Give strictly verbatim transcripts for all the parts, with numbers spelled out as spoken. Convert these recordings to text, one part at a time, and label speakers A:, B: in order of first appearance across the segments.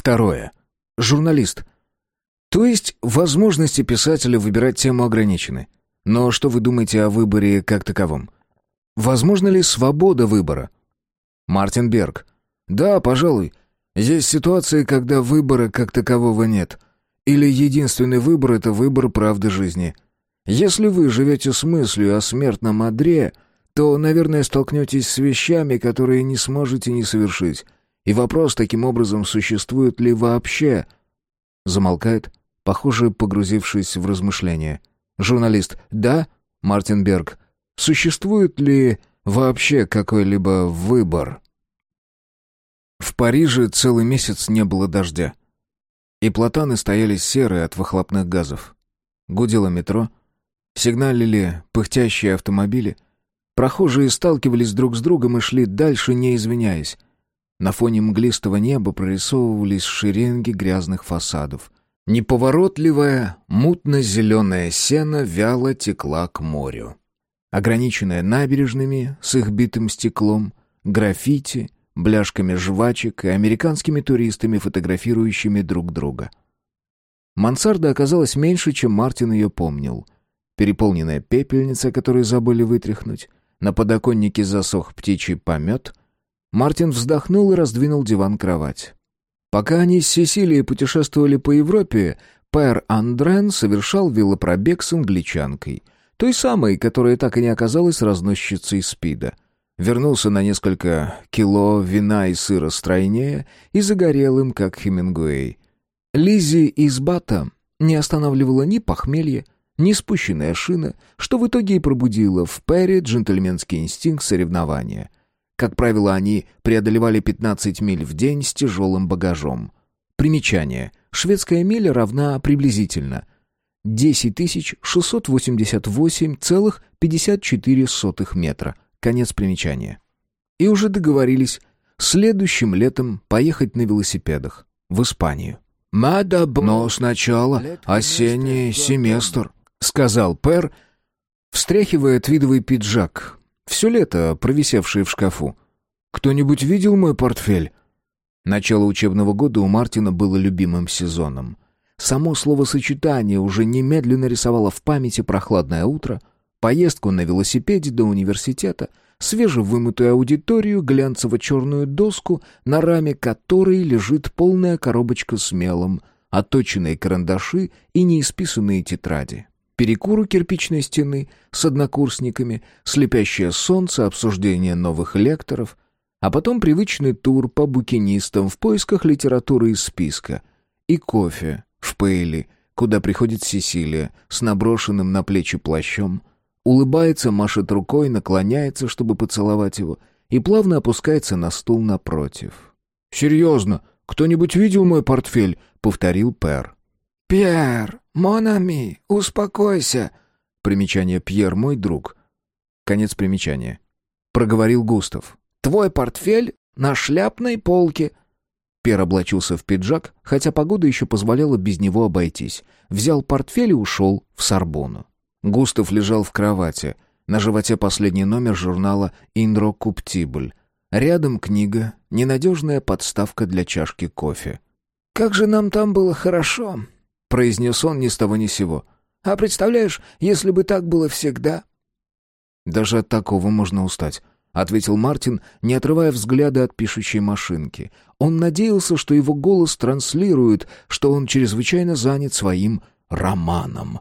A: Второе. Журналист. То есть возможности писателя выбирать тему ограничены. Но что вы думаете о выборе как таковом? Возможно ли свобода выбора? Мартин Берг. Да, пожалуй. Есть ситуации, когда выбора как такового нет. Или единственный выбор — это выбор правды жизни. Если вы живете с мыслью о смертном одре, то, наверное, столкнетесь с вещами, которые не сможете не совершить. И вопрос таким образом, существует ли вообще... Замолкает, похоже, погрузившись в размышления. Журналист. Да, Мартин Берг. Существует ли вообще какой-либо выбор? В Париже целый месяц не было дождя. И платаны стояли серые от выхлопных газов. Гудело метро. Сигналили пыхтящие автомобили. Прохожие сталкивались друг с другом и шли дальше, не извиняясь. На фоне мглистого неба прорисовывались шеренги грязных фасадов. Неповоротливая, мутно-зеленая сена вяло текла к морю. Ограниченная набережными с их битым стеклом, граффити, бляшками жвачек и американскими туристами, фотографирующими друг друга. Мансарда оказалась меньше, чем Мартин ее помнил. Переполненная пепельница, которую забыли вытряхнуть. На подоконнике засох птичий помет. Мартин вздохнул и раздвинул диван-кровать. Пока они с Сесилией путешествовали по Европе, Пэр Андрен совершал велопробег с англичанкой, той самой, которая так и не оказалась разносчицей СПИДа. Вернулся на несколько кило вина и сыра стройнее и загорелым, как Хемингуэй. Лиззи из Бата не останавливала ни похмелье, ни спущенная шина, что в итоге и пробудило в Перри джентльменский инстинкт соревнования. Как правило, они преодолевали пятнадцать миль в день с тяжелым багажом. Примечание. Шведская миля равна приблизительно десять тысяч шестьсот восемьдесят восемь целых пятьдесят четыре сотых метра. Конец примечания. И уже договорились следующим летом поехать на велосипедах в Испанию. «Но сначала осенний семестр», — сказал Пэр, встряхивая твидовый пиджак, все лето провисевший в шкафу. «Кто-нибудь видел мой портфель?» Начало учебного года у Мартина было любимым сезоном. Само словосочетание уже немедленно рисовало в памяти прохладное утро, поездку на велосипеде до университета, свежевымытую аудиторию, глянцево-черную доску, на раме которой лежит полная коробочка с мелом, отточенные карандаши и неисписанные тетради. Перекур у кирпичной стены с однокурсниками, слепящее солнце, обсуждение новых лекторов, а потом привычный тур по букинистам в поисках литературы из списка и кофе в Пейли, куда приходит Сесилия с наброшенным на плечи плащом, улыбается, машет рукой, наклоняется, чтобы поцеловать его, и плавно опускается на стул напротив. «Серьезно, кто-нибудь видел мой портфель?» — повторил Пэр. «Пьер, мон ами, успокойся!» Примечание «Пьер, мой друг». Конец примечания. Проговорил Густав. «Твой портфель на шляпной полке». Пьер облачился в пиджак, хотя погода еще позволяла без него обойтись. Взял портфель и ушел в Сорбонну. Густав лежал в кровати. На животе последний номер журнала «Инрокуптибль». Рядом книга, ненадежная подставка для чашки кофе. «Как же нам там было хорошо!» — произнес он ни с того ни сего. «А представляешь, если бы так было всегда?» «Даже от такого можно устать», — ответил Мартин, не отрывая взгляда от пишущей машинки. Он надеялся, что его голос транслирует, что он чрезвычайно занят своим романом.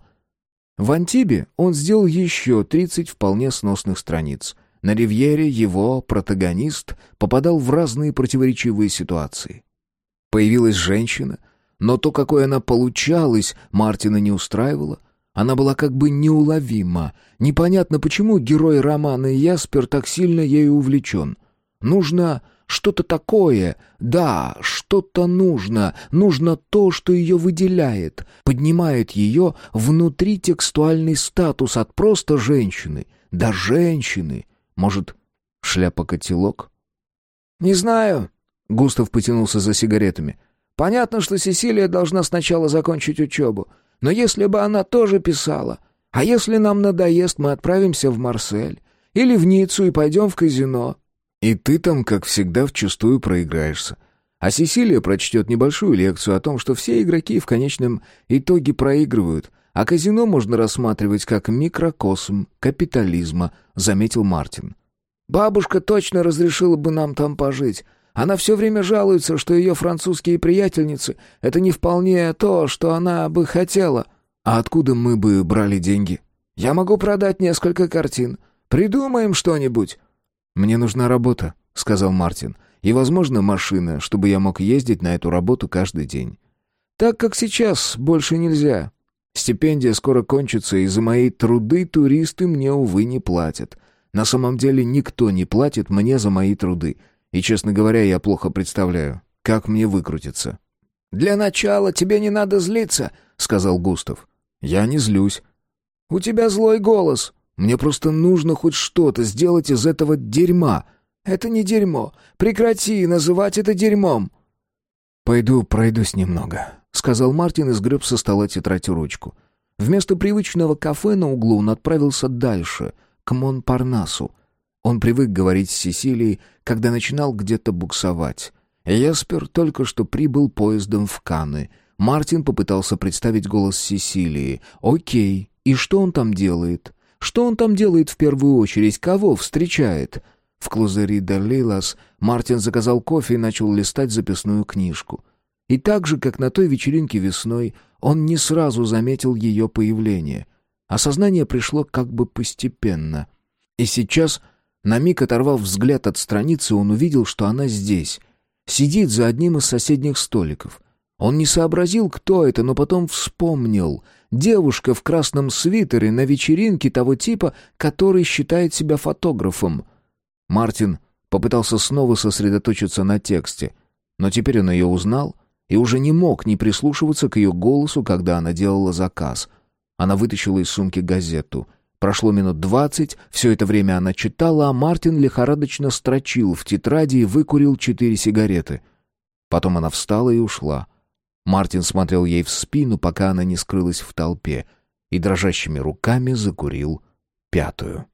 A: В Антибе он сделал еще тридцать вполне сносных страниц. На Ривьере его протагонист попадал в разные противоречивые ситуации. Появилась женщина, но то, какой она получалась, Мартина не устраивало. Она была как бы неуловима. Непонятно, почему герой романа Яспер так сильно ею увлечен. Нужно что-то такое, да, что-то нужно. Нужно то, что ее выделяет, поднимает ее внутритекстуальный статус от просто женщины до женщины. Может, шляпа-котелок? «Не знаю», — Густав потянулся за сигаретами. «Понятно, что Сесилия должна сначала закончить учебу. Но если бы она тоже писала, а если нам надоест, мы отправимся в Марсель или в Ниццу и пойдем в казино». «И ты там, как всегда, вчистую проиграешься. А Сесилия прочтет небольшую лекцию о том, что все игроки в конечном итоге проигрывают, а казино можно рассматривать как микрокосм капитализма, заметил Мартин. «Бабушка точно разрешила бы нам там пожить. Она все время жалуется, что ее французские приятельницы — это не вполне то, что она бы хотела». «А откуда мы бы брали деньги?» «Я могу продать несколько картин. Придумаем что-нибудь». «Мне нужна работа», — сказал Мартин. «И, возможно, машина, чтобы я мог ездить на эту работу каждый день. Так как сейчас больше нельзя. Стипендия скоро кончится, и за мои труды туристы мне, увы, не платят. На самом деле никто не платит мне за мои труды. И, честно говоря, я плохо представляю, как мне выкрутиться». «Для начала тебе не надо злиться», — сказал Густав. «Я не злюсь». «У тебя злой голос». «Мне просто нужно хоть что-то сделать из этого дерьма». «Это не дерьмо. Прекрати называть это дерьмом». «Пойду пройдусь немного», — сказал Мартин и сгреб со стола тетрадь и ручку. Вместо привычного кафе на углу он отправился дальше, к Монпарнасу. Он привык говорить с Сесилией, когда начинал где-то буксовать. Еспер только что прибыл поездом в Канны. Мартин попытался представить голос Сесилии. «Окей, и что он там делает? Что он там делает в первую очередь? Кого встречает?» В Клузери де Лилас Мартин заказал кофе и начал листать записную книжку. И так же, как на той вечеринке весной, он не сразу заметил ее появление. Осознание пришло как бы постепенно. И сейчас, на миг оторвав взгляд от страницы, он увидел, что она здесь. Сидит за одним из соседних столиков. Он не сообразил, кто это, но потом вспомнил. Девушка в красном свитере на вечеринке того типа, который считает себя фотографом. Мартин попытался снова сосредоточиться на тексте, но теперь он ее узнал и уже не мог не прислушиваться к ее голосу, когда она делала заказ. Она вытащила из сумки газету. Прошло минут двадцать, все это время она читала, а Мартин лихорадочно строчил в тетради и выкурил четыре сигареты. Потом она встала и ушла. Мартин смотрел ей в спину, пока она не скрылась в толпе, и дрожащими руками закурил пятую.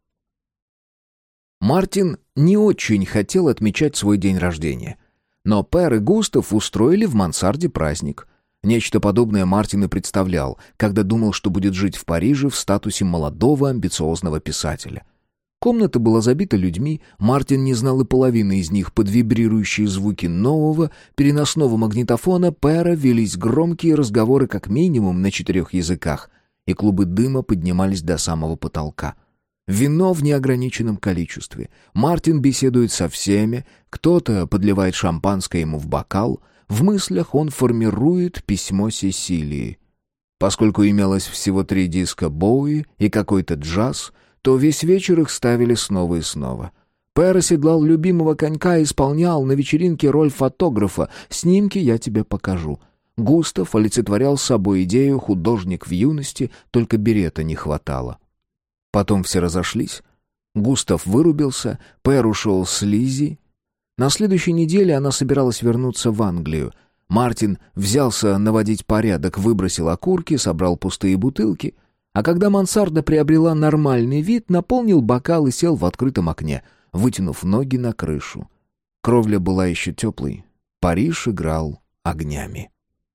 A: Мартин не очень хотел отмечать свой день рождения, но Пэр и Густав устроили в мансарде праздник. Нечто подобное Мартин и представлял, когда думал, что будет жить в Париже в статусе молодого амбициозного писателя. Комната была забита людьми, Мартин не знал и половины из них. Под вибрирующие звуки нового переносного магнитофона Пэра велись громкие разговоры как минимум на четырех языках, и клубы дыма поднимались до самого потолка. Вино в неограниченном количестве. Мартин беседует со всеми, кто-то подливает шампанское ему в бокал. В мыслях он формирует письмо Сесилии. Поскольку имелось всего три диска Боуи и какой-то джаз, то весь вечер их ставили снова и снова. Пэр оседлал любимого конька и исполнял на вечеринке роль фотографа. «Снимки я тебе покажу». Густав олицетворял собой идею «художник в юности», только берета не хватало. Потом все разошлись. Густав вырубился, Пэр ушел с Лиззи. На следующей неделе она собиралась вернуться в Англию. Мартин взялся наводить порядок, выбросил окурки, собрал пустые бутылки. А когда мансарда приобрела нормальный вид, наполнил бокал и сел в открытом окне, вытянув ноги на крышу. Кровля была еще теплой. Париж играл огнями.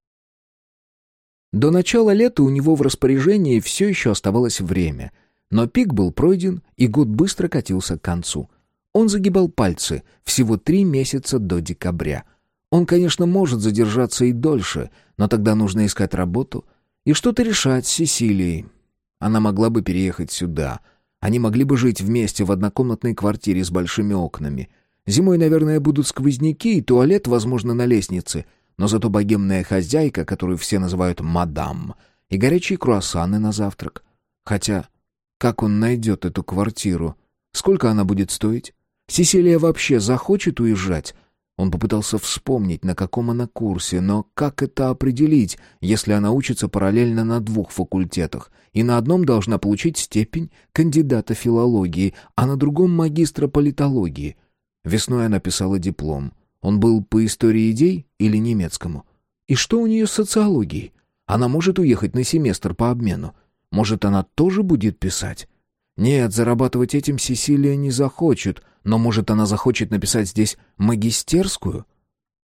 A: До начала лета у него в распоряжении все еще оставалось время, но пик был пройден, и год быстро катился к концу. Он загибал пальцы, всего три месяца до декабря. Он, конечно, может задержаться и дольше, но тогда нужно искать работу и что-то решать с Сесилией. Она могла бы переехать сюда. Они могли бы жить вместе в однокомнатной квартире с большими окнами. Зимой, наверное, будут сквозняки и туалет, возможно, на лестнице, но зато богемная хозяйка, которую все называют «мадам», и горячие круассаны на завтрак. Хотя, как он найдет эту квартиру? Сколько она будет стоить? Сесилия вообще захочет уезжать? Он попытался вспомнить, на каком она курсе, но как это определить, если она учится параллельно на двух факультетах, и на одном должна получить степень кандидата филологии, а на другом магистра политологии? Весной она писала диплом. Он был по истории идей или немецкому? И что у нее с социологией? Она может уехать на семестр по обмену. Может, она тоже будет писать? Нет, зарабатывать этим Сесилия не захочет, но, может, она захочет написать здесь магистерскую?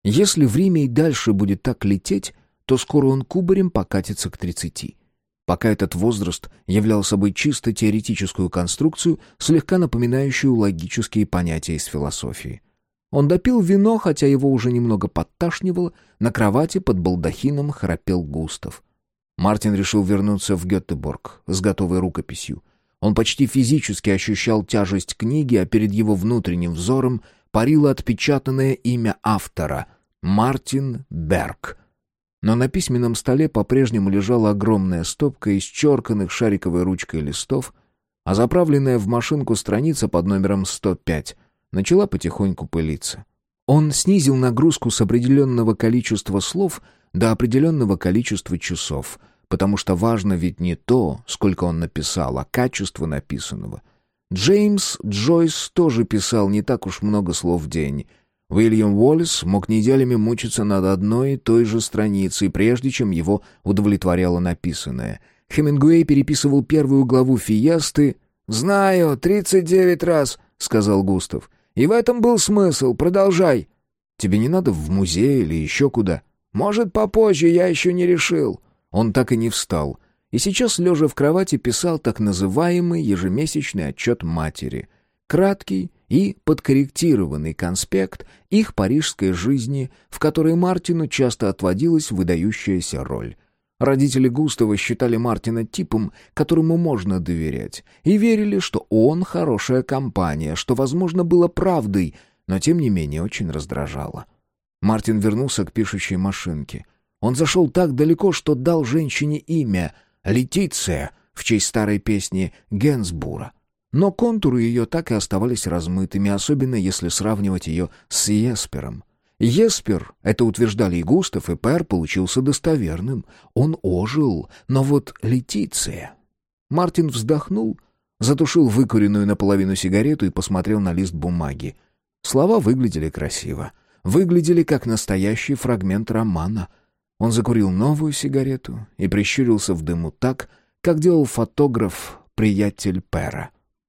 A: Если время и дальше будет так лететь, то скоро он кубарем покатится к тридцати. Пока этот возраст являл собой чисто теоретическую конструкцию, слегка напоминающую логические понятия из философии. Он допил вино, хотя его уже немного подташнивало, на кровати под балдахином храпел Густав. Мартин решил вернуться в Гетеборг с готовой рукописью. Он почти физически ощущал тяжесть книги, а перед его внутренним взором парило отпечатанное имя автора — Мартин Берг. Но на письменном столе по-прежнему лежала огромная стопка исчерканных шариковой ручкой листов, а заправленная в машинку страница под номером сто пять начала потихоньку пылиться. Он снизил нагрузку с определенного количества слов до определенного количества часов, потому что важно ведь не то, сколько он написал, а качество написанного. Джеймс Джойс тоже писал не так уж много слов в день. Уильям Уоллес мог неделями мучиться над одной и той же страницей, прежде чем его удовлетворяло написанное. Хемингуэй переписывал первую главу «Фиесты». «Знаю, тридцать девять раз», — сказал Густав. «И в этом был смысл. Продолжай». «Тебе не надо в музей или еще куда?» «Может, попозже, я еще не решил». Он так и не встал. И сейчас, лежа в кровати, писал так называемый ежемесячный отчет матери. Краткий и подкорректированный конспект их парижской жизни, в которой Мартину часто отводилась выдающаяся роль. Родители Густава считали Мартина типом, которому можно доверять, и верили, что он хорошая компания, что, возможно, было правдой, но тем не менее очень раздражало. Мартин вернулся к пишущей машинке. Он зашел так далеко, что дал женщине имя — Летиция, в честь старой песни Генсбура. Но контуры ее так и оставались размытыми, особенно если сравнивать ее с Еспером. Еспер, это утверждали и Густав, и Пер, получился достоверным. Он ожил, но вот Летиция... Мартин вздохнул, затушил выкуренную наполовину сигарету и посмотрел на лист бумаги. Слова выглядели красиво. Выглядели как настоящий фрагмент романа. Он закурил новую сигарету и прищурился в дыму так, как делал фотограф-приятель Пера.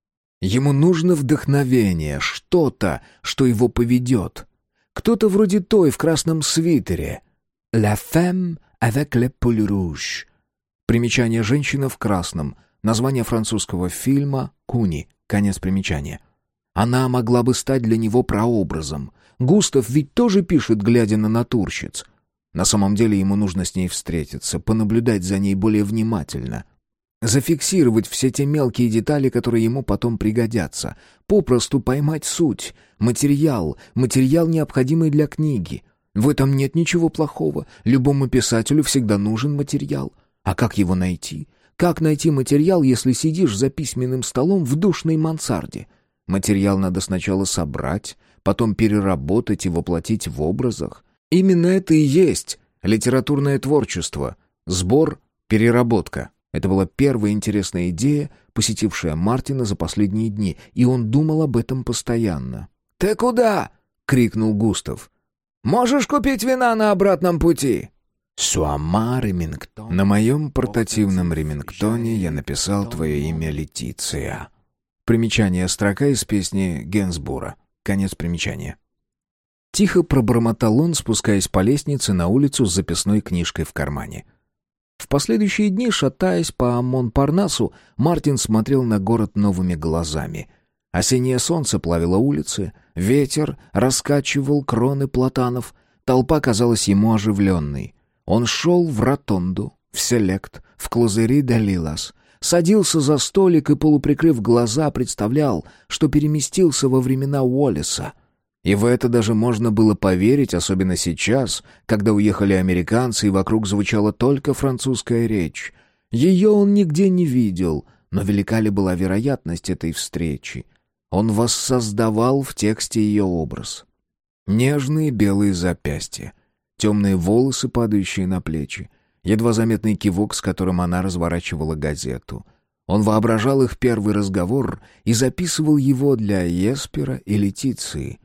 A: Ему нужно вдохновение, что-то, что его поведет. Кто-то вроде той в красном свитере. «La femme avec le pull rouge». Примечание «Женщина в красном». Название французского фильма «Куни». Конец примечания. Она могла бы стать для него прообразом. Густав ведь тоже пишет, глядя на натурщиц. На самом деле ему нужно с ней встретиться, понаблюдать за ней более внимательно. Зафиксировать все те мелкие детали, которые ему потом пригодятся. Попросту поймать суть. Материал. Материал, необходимый для книги. В этом нет ничего плохого. Любому писателю всегда нужен материал. А как его найти? Как найти материал, если сидишь за письменным столом в душной мансарде? Материал надо сначала собрать, потом переработать и воплотить в образах. Именно это и есть литературное творчество. Сбор, переработка. Это была первая интересная идея, посетившая Мартина за последние дни, и он думал об этом постоянно. «Ты куда?» — крикнул Густав. «Можешь купить вина на обратном пути?» «Суама Ремингтон». На моем портативном ремингтоне я написал твое имя Летиция. Примечание, строка из песни Генсбура. Конец примечания. Тихо пробормотал он, спускаясь по лестнице на улицу с записной книжкой в кармане. В последующие дни, шатаясь по Монпарнасу, Мартин смотрел на город новыми глазами. Осеннее солнце плавило улицы, ветер раскачивал кроны платанов, толпа казалась ему оживленной. Он шел в ротонду, в селект, в клозери де Лилас, садился за столик и, полуприкрыв глаза, представлял, что переместился во времена Уоллеса. И в это даже можно было поверить, особенно сейчас, когда уехали американцы, и вокруг звучала только французская речь. Ее он нигде не видел, но велика ли была вероятность этой встречи? Он воссоздавал в тексте ее образ. Нежные белые запястья, темные волосы, падающие на плечи, едва заметный кивок, с которым она разворачивала газету. Он воображал их первый разговор и записывал его для Еспера и Летиции.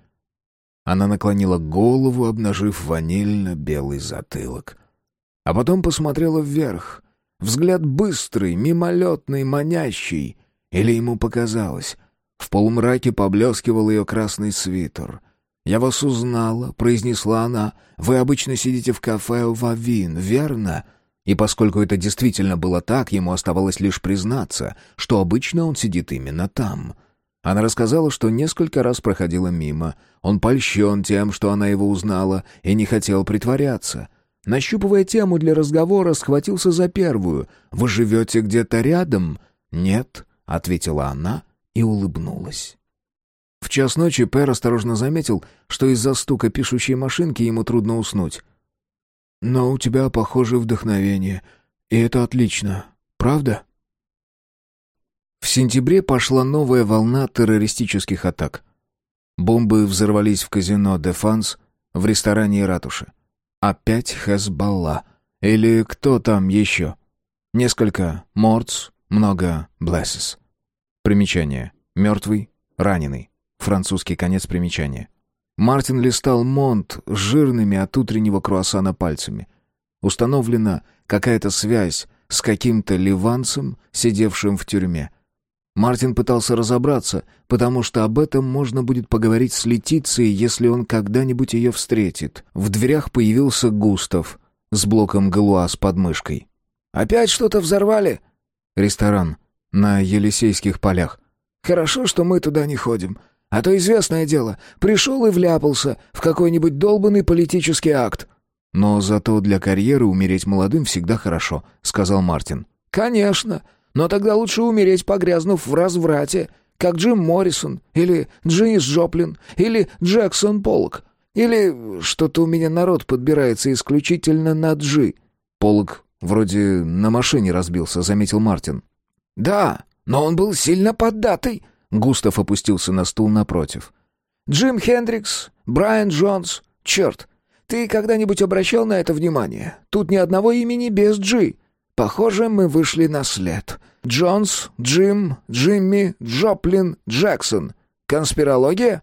A: Она наклонила голову, обнажив ванильно-белый затылок. А потом посмотрела вверх. Взгляд быстрый, мимолетный, манящий. Или ему показалось. В полумраке поблескивал ее красный свитер. «Я вас узнала», — произнесла она. «Вы обычно сидите в кафе «Вавин», верно?» И поскольку это действительно было так, ему оставалось лишь признаться, что обычно он сидит именно там. Она рассказала, что несколько раз проходила мимо. Он польщен тем, что она его узнала, и не хотел притворяться. Нащупывая тему для разговора, схватился за первую. «Вы живете где-то рядом?» «Нет», — ответила она и улыбнулась. В час ночи Пэр осторожно заметил, что из-за стука пишущей машинки ему трудно уснуть. «Но у тебя, похоже, вдохновение, и это отлично, правда?» В сентябре пошла новая волна террористических атак. Бомбы взорвались в казино «Дефанс», в ресторане и ратуше. Опять Хезболла. Или кто там еще? Несколько «Мортс», много «Блэссес». Примечание. Мертвый, раненый. Французский конец примечания. Мартин листал Монт с жирными от утреннего круассана пальцами. Установлена какая-то связь с каким-то ливанцем, сидевшим в тюрьме. Мартин пытался разобраться, потому что об этом можно будет поговорить с Летицией, если он когда-нибудь ее встретит. В дверях появился Густав с блоком галуаз под мышкой. «Опять что-то взорвали?» «Ресторан на Елисейских полях». «Хорошо, что мы туда не ходим. А то известное дело, пришел и вляпался в какой-нибудь долбанный политический акт». «Но зато для карьеры умереть молодым всегда хорошо», — сказал Мартин. «Конечно. Но тогда лучше умереть, погрязнув в разврате, как Джим Моррисон, или Дженнис Джоплин, или Джексон Поллок, или что-то у меня народ подбирается исключительно на Джи». «Поллок вроде на машине разбился», — заметил Мартин. «Да, но он был сильно поддатый». Густав опустился на стул напротив. «Джим Хендрикс, Брайан Джонс. Черт, ты когда-нибудь обращал на это внимание? Тут ни одного имени без Джи. Похоже, мы вышли на след. Джонс, Джим, Джимми, Джоплин, Джексон. Конспирология?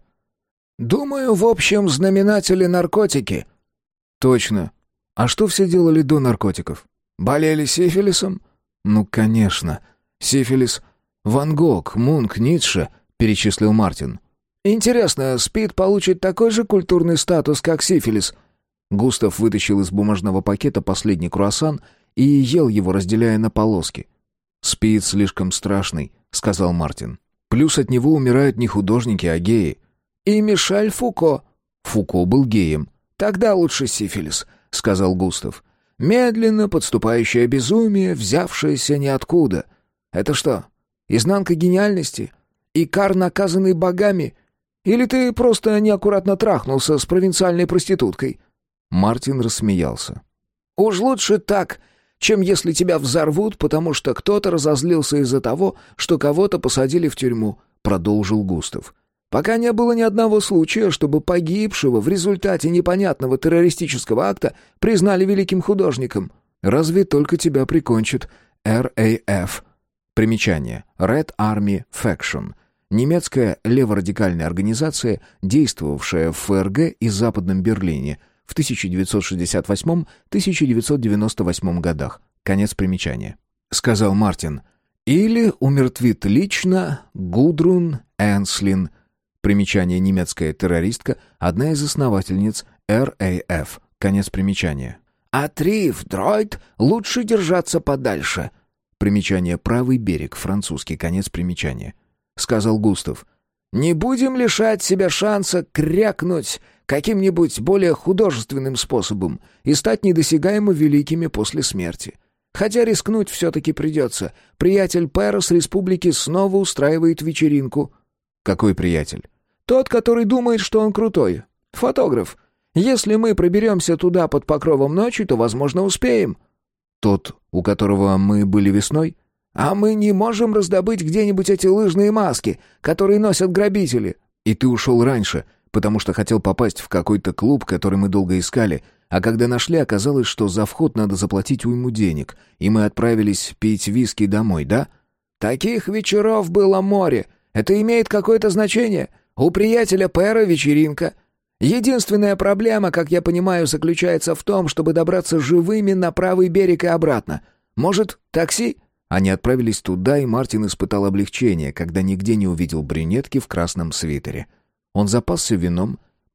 A: Думаю, в общем знаменателе наркотики». «Точно. А что все делали до наркотиков? Болели сифилисом?» «Ну, конечно. Сифилис. Ван Гог, Мунк, Ницше», — перечислил Мартин. «Интересно, СПИД получит такой же культурный статус, как сифилис?» Густав вытащил из бумажного пакета последний круассан и ел его, разделяя на полоски. «СПИД слишком страшный», — сказал Мартин. «Плюс от него умирают не художники, а геи». «И Мишель Фуко». «Фуко был геем». «Тогда лучше сифилис», — сказал Густав. «Медленно подступающее безумие, взявшееся ниоткуда. Это что, изнанка гениальности? Икар, наказанный богами? Или ты просто неаккуратно трахнулся с провинциальной проституткой?» Мартин рассмеялся. «Уж лучше так, чем если тебя взорвут, потому что кто-то разозлился из-за того, что кого-то посадили в тюрьму», — продолжил Густав. «Пока не было ни одного случая, чтобы погибшего в результате непонятного террористического акта признали великим художником. Разве только тебя прикончит эр эй эф». Примечание. Red Army Faction. Немецкая леворадикальная организация, действовавшая в эф эр гэ и Западном Берлине в тысяча девятьсот шестьдесят восьмом — тысяча девятьсот девяносто восьмом годах. Конец примечания. Сказал Мартин. «Или умертвит лично Гудрун Энслин». Примечание. Немецкая террористка, одна из основательниц эр эй эф. Конец примечания. «От Риф, Дройд, лучше держаться подальше». Примечание. Правый берег, французский, конец примечания. Сказал Густав. «Не будем лишать себя шанса крякнуть каким-нибудь более художественным способом и стать недосягаемо великими после смерти. Хотя рискнуть все-таки придется. Приятель Пэра с республики снова устраивает вечеринку». «Какой приятель?» «Тот, который думает, что он крутой. Фотограф. Если мы проберемся туда под покровом ночи, то, возможно, успеем». «Тот, у которого мы были весной?» «А мы не можем раздобыть где-нибудь эти лыжные маски, которые носят грабители». «И ты ушел раньше, потому что хотел попасть в какой-то клуб, который мы долго искали, а когда нашли, оказалось, что за вход надо заплатить уйму денег, и мы отправились пить виски домой, да?» «Таких вечеров было море. Это имеет какое-то значение. У приятеля Пэра вечеринка. Единственная проблема, как я понимаю, заключается в том, чтобы добраться живыми на правый берег и обратно. Может, такси?» Они отправились туда, и Мартин испытал облегчение, когда нигде не увидел брюнетки в красном свитере. Он запасся вином,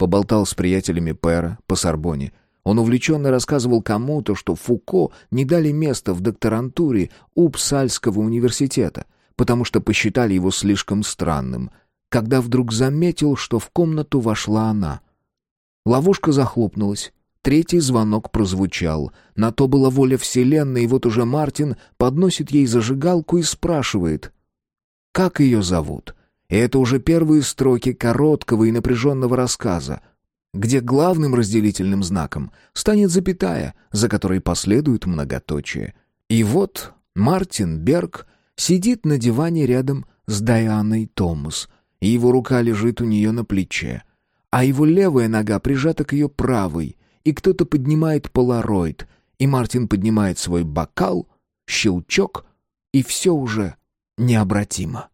A: Поболтал с приятелями Пэра по Сорбонне. Он увлеченно рассказывал кому-то, что Фуко не дали место в докторантуре Упсальского университета, потому что посчитали его слишком странным, когда вдруг заметил, что в комнату вошла она. Ловушка захлопнулась. Третий звонок прозвучал. На то была воля Вселенной, и вот уже Мартин подносит ей зажигалку и спрашивает, как ее зовут. И это уже первые строки короткого и напряженного рассказа, где главным разделительным знаком станет запятая, за которой последует многоточие. И вот Мартин Берг сидит на диване рядом с Дайаной Томас, и его рука лежит у нее на плече, а его левая нога прижата к ее правой, и кто-то поднимает полароид, и Мартин поднимает свой бокал, щелчок, и все уже необратимо.